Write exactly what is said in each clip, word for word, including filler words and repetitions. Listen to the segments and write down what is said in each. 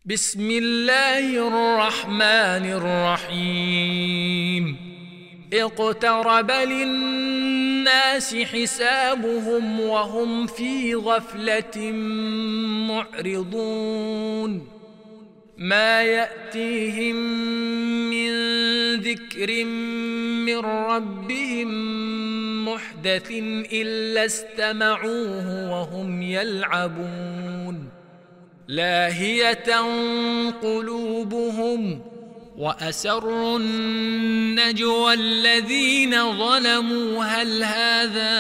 بسم الله الرحمن الرحيم اقترب للناس حسابهم وهم في غفلة معرضون ما يأتيهم من ذكر من ربهم محدث إلا استمعوه وهم يلعبون لاهية قلوبهم وأسروا النجوى الذين ظلموا هل هذا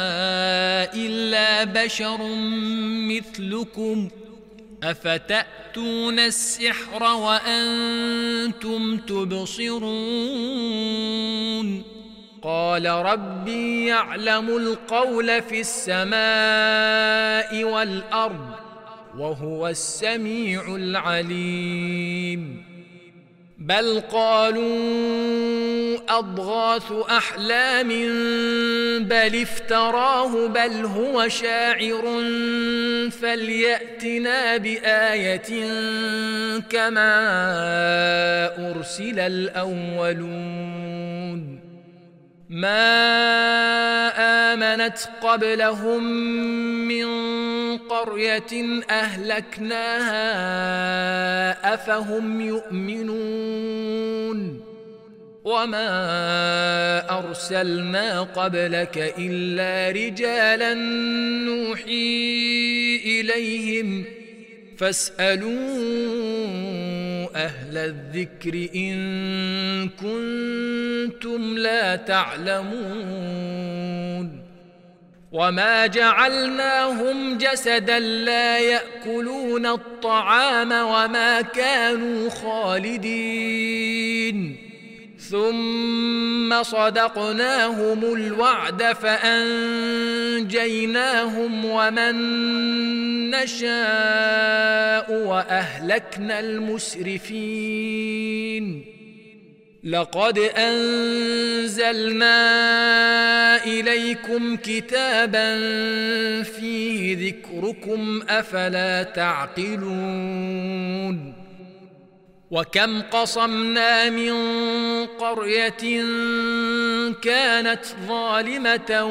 إلا بشر مثلكم أفتأتون السحر وأنتم تبصرون قال ربي يعلم القول في السماء والأرض وهو السميع العليم بل قالوا أضغاث أحلام بل افتراه بل هو شاعر فليأتنا بآية كما أرسل الأولون ما آمنت قبلهم من قرية أهلكناها أفهم يؤمنون وما أرسلنا قبلك إلا رجالا نوحي إليهم فاسألوا أهل الذكر إن كنتم لا تعلمون وما جعلناهم جسدا لا يأكلون الطعام وما كانوا خالدين ثم صدقناهم الوعد فأنجيناهم ومن نشاء وأهلكنا المسرفين لقد أنزلنا إليكم كتابا فيه ذكركم أفلا تعقلون وكم قصمنا من قرية كانت ظالمة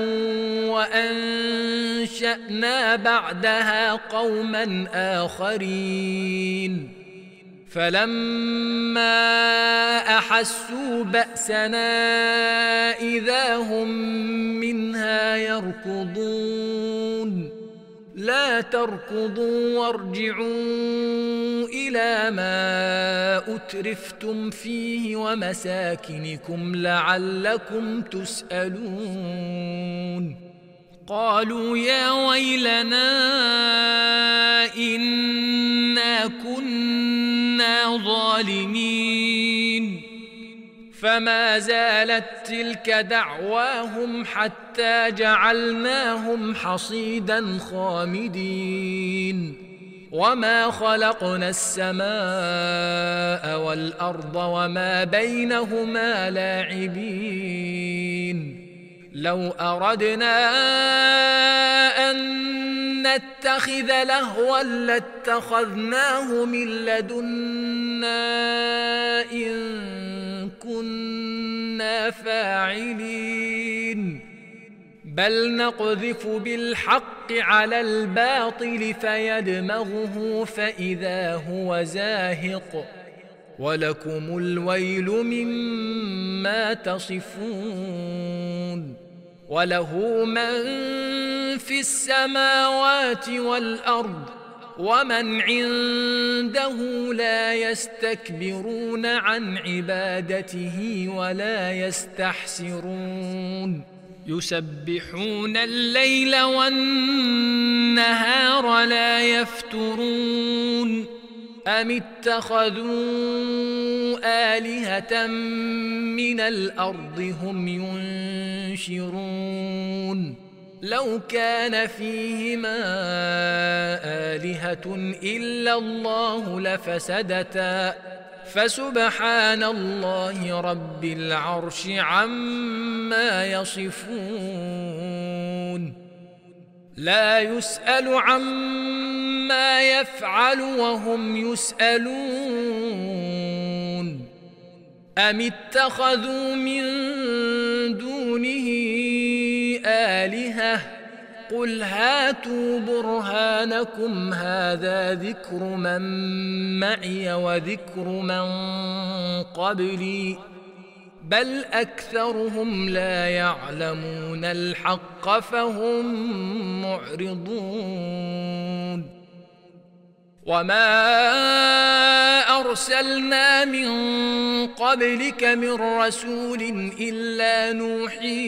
وأنشأنا بعدها قوما آخرين فلما أحسوا بأسنا إذا هم منها يركضون لا تركضوا وارجعوا إلى ما أترفتم فيه ومساكنكم لعلكم تسألون قالوا يا ويلنا إنا كنا ظالمين فما زالت تلك دعواهم حتى جعلناهم حصيدا خامدين وما خلقنا السماء والأرض وما بينهما لاعبين لو أردنا أن نتخذ لهوا لاتخذناه من لدنا إن كنا فاعلين بل نقذف بالحق على الباطل فيدمغه فإذا هو زاهق ولكم الويل مما تصفون وله من في السماوات والأرض ومن عنده لا يستكبرون عن عبادته ولا يستحسرون يسبحون الليل والنهار لا يفترون أم اتخذوا آلهة من الأرض هم ينشرون لو كان فيهما آلهة إلا الله لفسدتا فسبحان الله رب العرش عما يصفون لا يسأل عما يفعل وهم يسألون أم اتخذوا من دونه آلهة قل هاتوا برهانكم هذا ذكر من معي وذكر من قبلي بل أكثرهم لا يعلمون الحق فهم معرضون وما أرسلنا من قبلك من رسول إلا نوحي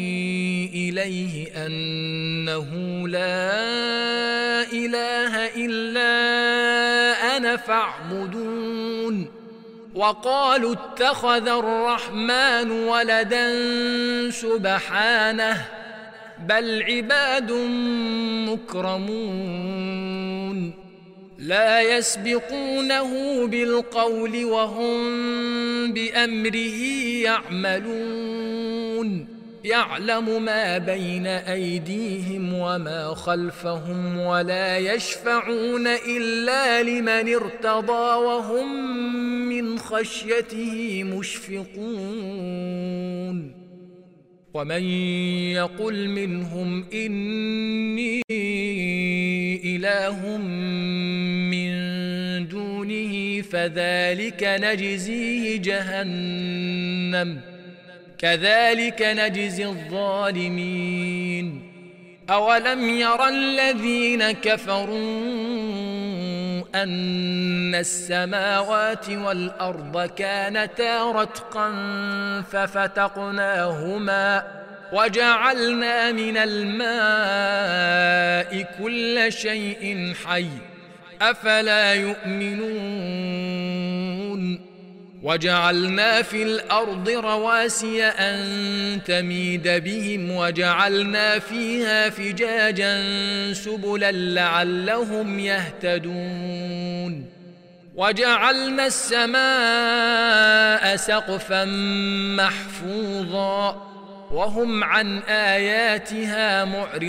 إليه أنه لا إله إلا أنا فاعبدون وقالوا اتخذ الرحمن ولدا سبحانه بل عباد مكرمون لا يسبقونه بالقول وهم بأمره يعملون يعلم ما بين أيديهم وما خلفهم ولا يشفعون إلا لمن ارتضى وهم من خشيته مشفقون ومن يقل منهم إني إله من دونه فذلك نجزيه جهنم كذلك نجزي الظالمين أولم ير الذين كفروا أن السماوات والأرض كانتا رتقا ففتقناهما وجعلنا من الماء كل شيء حي أفلا يؤمنون وجعلنا في الأرض رواسي أن تميد بهم وجعلنا فيها فجاجا سبلا لعلهم يهتدون وجعلنا السماء سقفا محفوظا وهم عن آياتها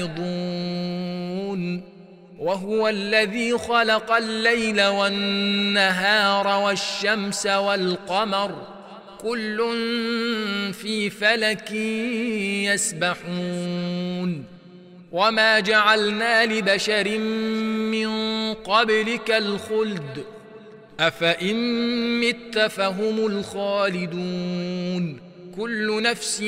معرضون وهو الذي خلق الليل والنهار والشمس والقمر كل في فلك يسبحون وما جعلنا لبشر من قبلك الخلد أفإن مت فهم الخالدون كل نفس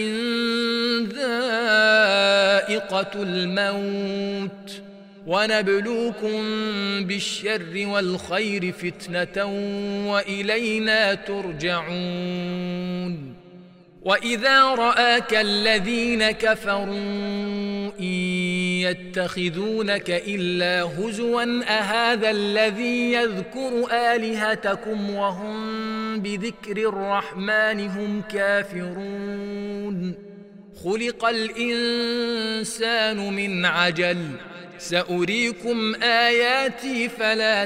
ذائقة الموت ونبلوكم بالشر والخير فتنة وإلينا ترجعون وإذا رآك الذين كفروا إن يتخذونك إلا هزوا أهذا الذي يذكر آلهتكم وهم بذكر الرحمن هم كافرون خلق الإنسان من عجل سأريكم آياتي فلا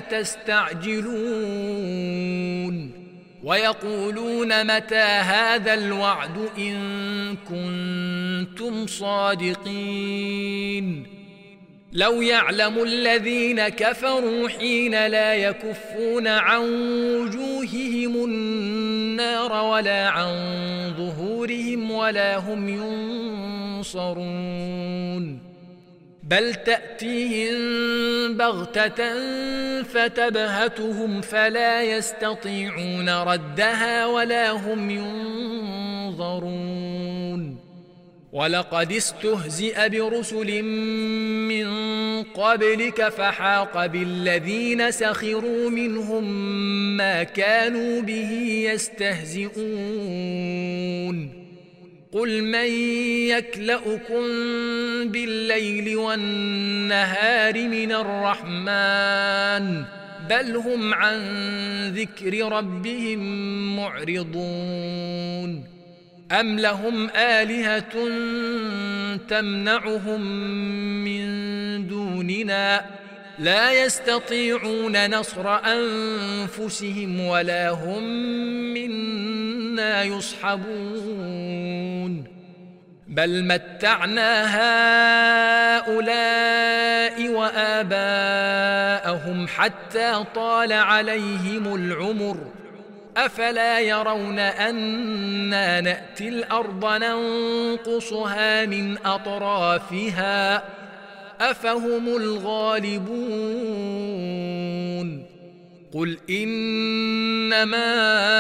تستعجلون ويقولون متى هذا الوعد إن كنتم صادقين لو يعلم الذين كفروا حين لا يكفون عن وجوههم النار ولا عن ظهورهم ولا هم ينصرون بل تأتيهم بغتة فتبهتهم فلا يستطيعون ردها ولا هم ينظرون ولقد استهزئ برسل من قبلك فحاق بالذين سخروا منهم ما كانوا به يستهزئون قل من يكلؤكم بالليل والنهار من الرحمن بل هم عن ذكر ربهم معرضون أم لهم آلهة تمنعهم من دوننا لا يستطيعون نصر أنفسهم ولا هم منا يصحبون بل متعنا هؤلاء وآباءهم حتى طال عليهم العمر أفلا يرون أنا نأتي الأرض ننقصها من أطرافها أفهم الغالبون قل إنما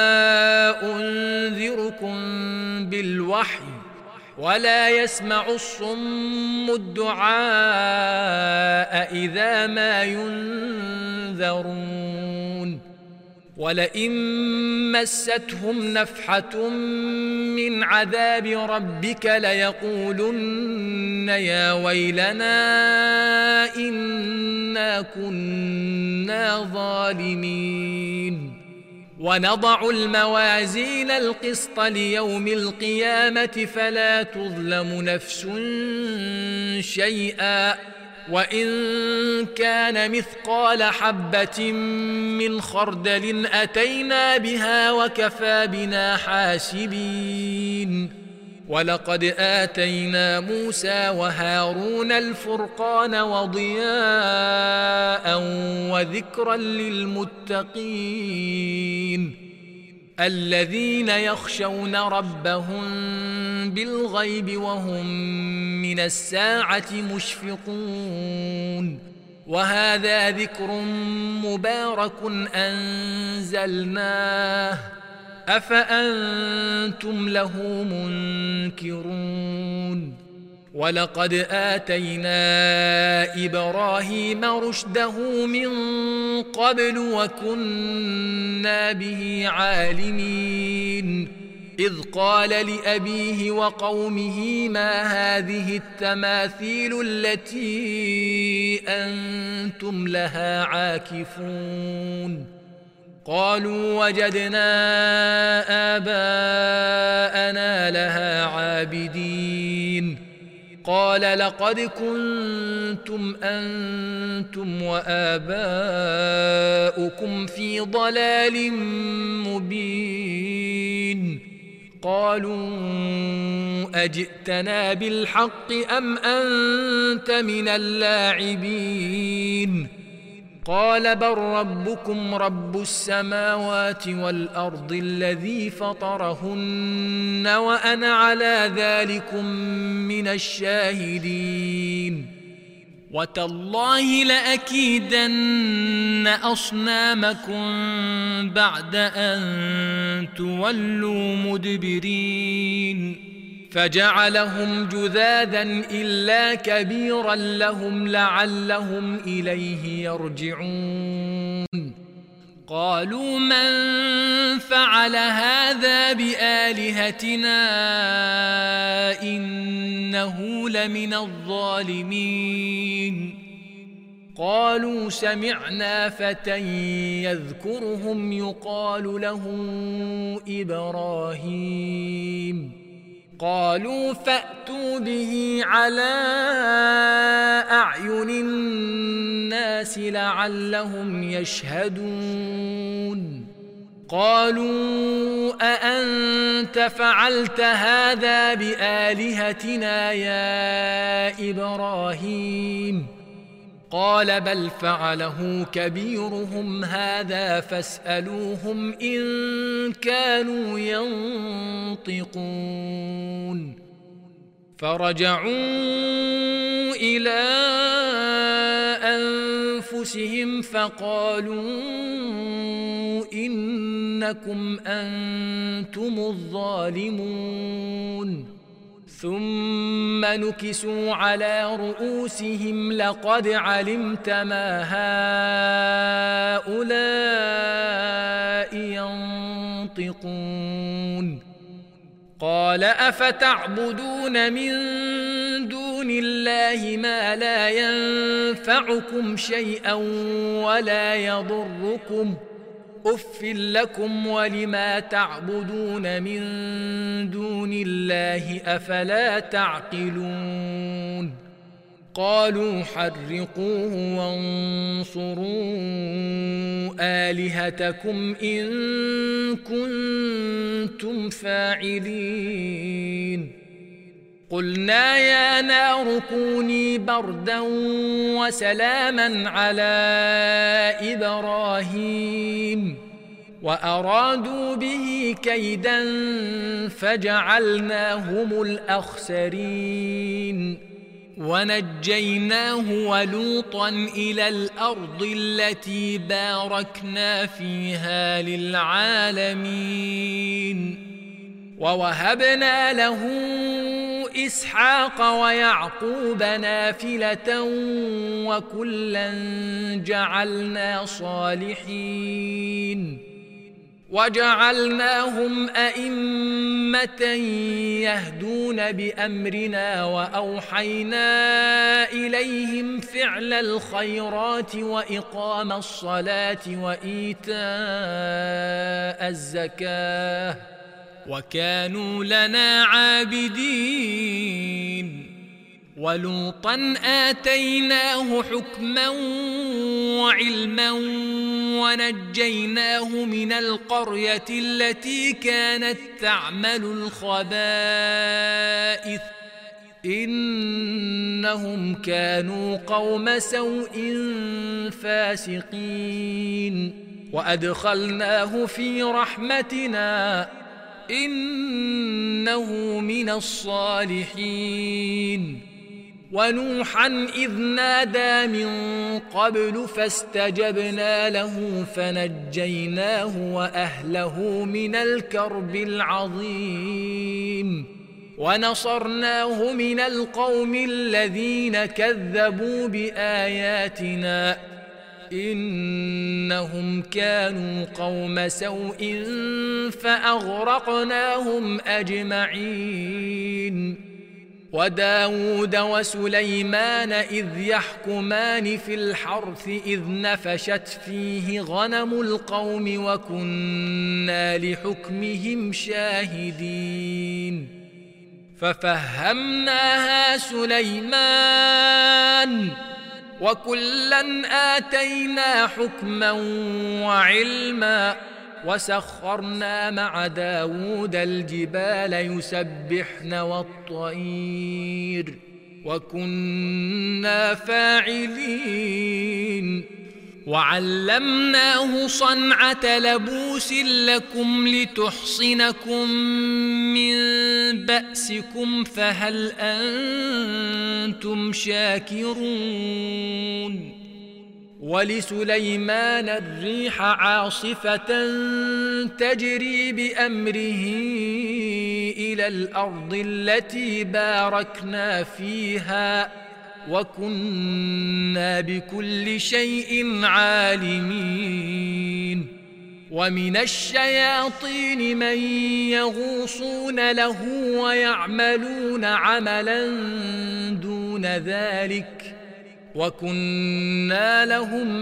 أنذركم بالوحي ولا يسمع الصم الدعاء إذا ما ينذرون ولئن مستهم نفحة من عذاب ربك ليقولن يا ويلنا إنا كنا ظالمين ونضع الموازين القسط ليوم القيامة فلا تظلم نفس شيئا وإن كان مثقال حبة من خردل أتينا بها وكفى بنا حاسبين ولقد آتينا موسى وهارون الفرقان وضياء وذكرا للمتقين الذين يخشون ربهم بالغيب وهم من الساعة مشفقون وهذا ذكر مبارك أنزلناه أفأنتم له منكرون ولقد آتينا إبراهيم رشده من قبل وكنا به عالمين إذ قال لأبيه وقومه ما هذه التماثيل التي أنتم لها عاكفون قالوا وجدنا آباءنا لها عابدين قال لقد كنتم أنتم وآباؤكم في ضلال مبين قالوا أجئتنا بالحق أم أنت من اللاعبين قال بل ربكم رب السماوات والأرض الذي فطرهن وأنا على ذلكم من الشاهدين وتالله لأكيدن أصنامكم بعد أن تولوا مدبرين فجعلهم جذاذا إلا كبيرا لهم لعلهم إليه يرجعون قالوا من فعل هذا بآلهتنا إنه لمن الظالمين قالوا سمعنا فتى يذكرهم يقال له إبراهيم قالوا فأتوا به على أعين الناس لعلهم يشهدون قالوا أأنت فعلت هذا بآلهتنا يا إبراهيم قال بل فعله كبيرهم هذا فاسألوهم إن كانوا ينطقون فرجعوا إلى أنفسهم فقالوا إنكم أنتم الظالمون ثم نكسوا على رؤوسهم لقد علمت ما هؤلاء ينطقون قال أفتعبدون من دون الله ما لا ينفعكم شيئا ولا يضركم أف لكم ولما تعبدون من دون الله أفلا تعقلون قالوا حرقوه وانصروا آلهتكم إن كنتم فاعلين قلنا يا نار كوني بردا وسلاما على إبراهيم وأرادوا به كيدا فجعلناهم الأخسرين ونجيناه ولوطا إلى الأرض التي باركنا فيها للعالمين ووهبنا له إسحاق ويعقوب نافلة وكلا جعلنا صالحين وجعلناهم أئمة يهدون بأمرنا وأوحينا إليهم فعل الخيرات وإقام الصلاة وإيتاء الزكاة وكانوا لنا عابدين ولوطا آتيناه حكما وعلما ونجيناه من القرية التي كانت تعمل الخبائث إنهم كانوا قوم سوء فاسقين وأدخلناه في رحمتنا إنه من الصالحين ونوحا إذ نادى من قبل فاستجبنا له فنجيناه وأهله من الكرب العظيم ونصرناه من القوم الذين كذبوا بآياتنا إنهم كانوا قوم سوء فأغرقناهم أجمعين وداود وسليمان إذ يحكمان في الحرث إذ نفشت فيه غنم القوم وكنا لحكمهم شاهدين ففهمناها سليمان وكلا آتينا حكما وعلما وسخرنا مع داود الجبال يسبحن والطير وكنا فاعلين وعلمناه صنعة لبوس لكم لتحصنكم من بأسكم فهل أنتم شاكرون ولسليمان الريح عاصفة تجري بأمره إلى الأرض التي باركنا فيها وكنا بكل شيء عالمين ومن الشياطين من يغوصون له ويعملون عملا دون ذلك وكنا لهم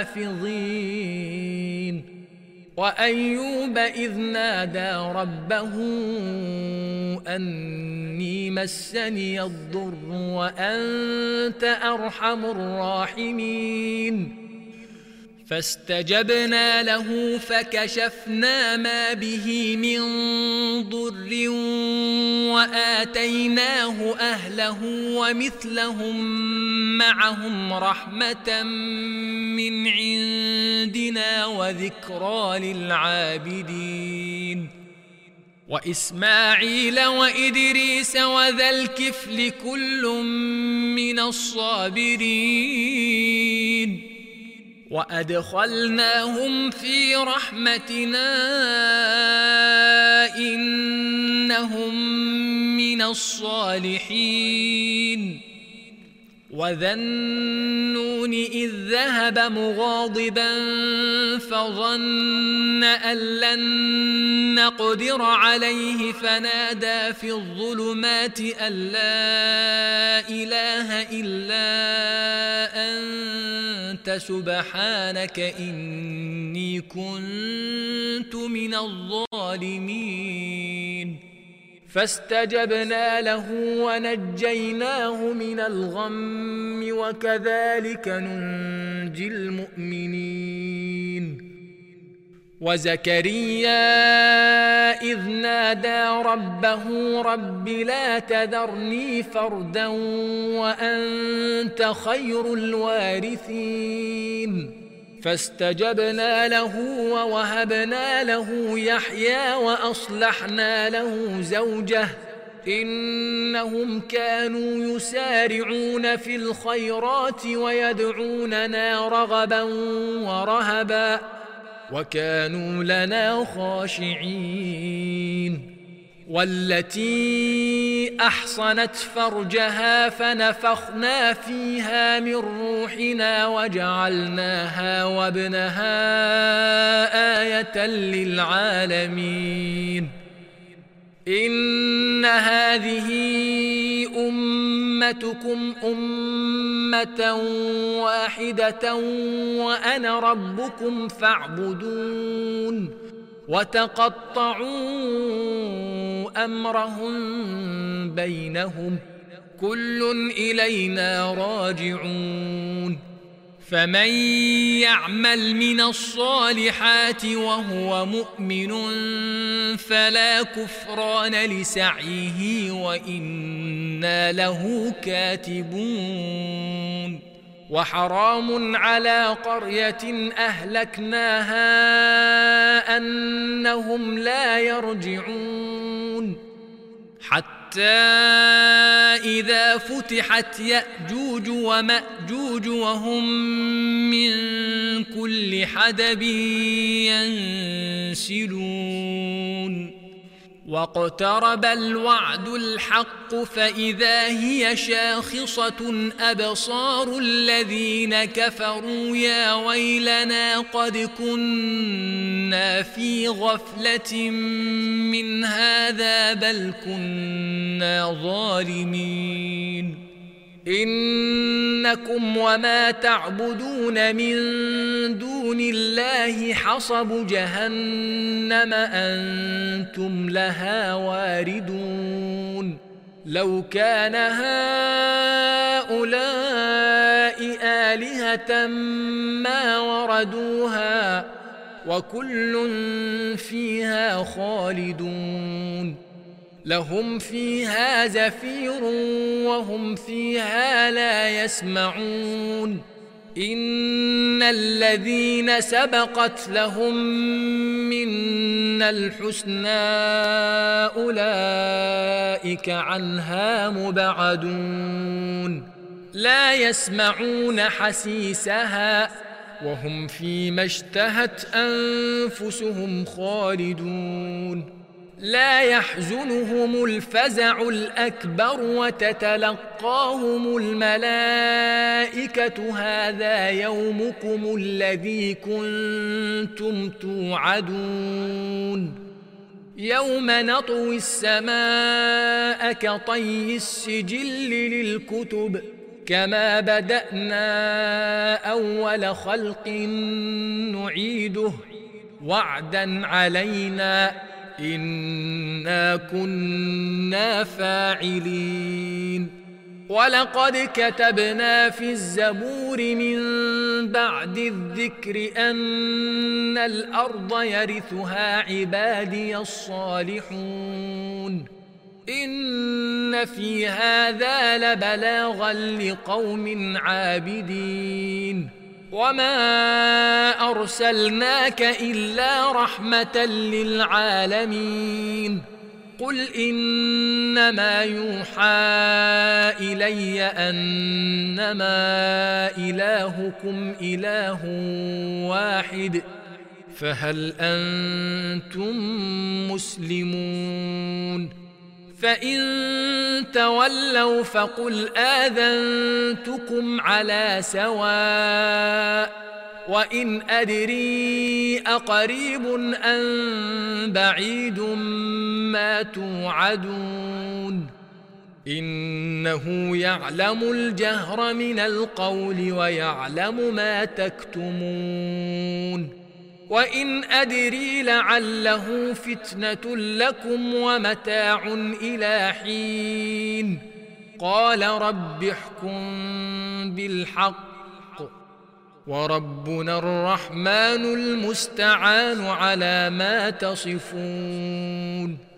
حافظين وأيوب إذ نادى ربه أني مسني الضر وأنت أرحم الراحمين فاستجبنا له فكشفنا ما به من ضر وآتيناه أهله ومثلهم معهم رحمة من عندنا وذكرى للعابدين وإسماعيل وإدريس وذا الكفل كل من الصابرين وأدخلناهم في رحمتنا إنهم من الصالحين وذا النون إذ ذهب مغاضبا فظن أن لن نقدر عليه فنادى في الظلمات أن لا إله إلا أنت سبحانك إني كنت من الظالمين فاستجبنا له ونجيناه من الغم وكذلك ننجي المؤمنين وزكريا إذ نادى ربه رب لا تذرني فردا وأنت خير الوارثين فاستجبنا له ووهبنا له يحيى وأصلحنا له زوجه إنهم كانوا يسارعون في الخيرات ويدعوننا رغبا ورهبا وكانوا لنا خاشعين والتي أحصنت فرجها فنفخنا فيها من روحنا وجعلناها وابنها آية للعالمين إن هذه أمتكم أمة واحدة وأنا ربكم فاعبدون وتقطعوا أمرهم بينهم كل إلينا راجعون فمن يعمل من الصالحات وهو مؤمن فلا كفران لسعيه وإنا له كاتبون وحرام على قرية أهلكناها أنهم لا يرجعون حتى إذا فتحت يأجوج ومأجوج وهم من كل حدب ينسلون واقترب الوعد الحق فإذا هي شاخصة أبصار الذين كفروا يا ويلنا قد كنا في غفلة من هذا بل كنا ظالمين إنكم وما تعبدون من دون الله حصب جهنم أنتم لها واردون لو كان هؤلاء آلهة ما وردوها وكل فيها خالدون لهم فيها زفير وهم فيها لا يسمعون إن الذين سبقت لهم منا الحسنى أولئك عنها مبعدون لا يسمعون حسيسها وهم فيما اشتهت أنفسهم خالدون لا يحزنهم الفزع الأكبر وتتلقاهم الملائكة هذا يومكم الذي كنتم توعدون يوم نطوي السماء كطي السجل للكتب كما بدأنا أول خلق نعيده وعدا علينا إنا كنا فاعلين ولقد كتبنا في الزبور من بعد الذكر أن الأرض يرثها عبادي الصالحون إن في هذا لبلاغا لقوم عابدين وما أرسلناك إلا رحمة للعالمين قل إنما يوحى إلي أنما إلهكم إله واحد فهل أنتم مسلمون فإن تولوا فقل آذنتكم على سواء وإن أدري أقريب أم بعيد ما توعدون إنه يعلم الجهر من القول ويعلم ما تكتمون وإن أدري لعله فتنة لكم ومتاع إلى حين قال رب احكم بالحق وربنا الرحمن المستعان على ما تصفون.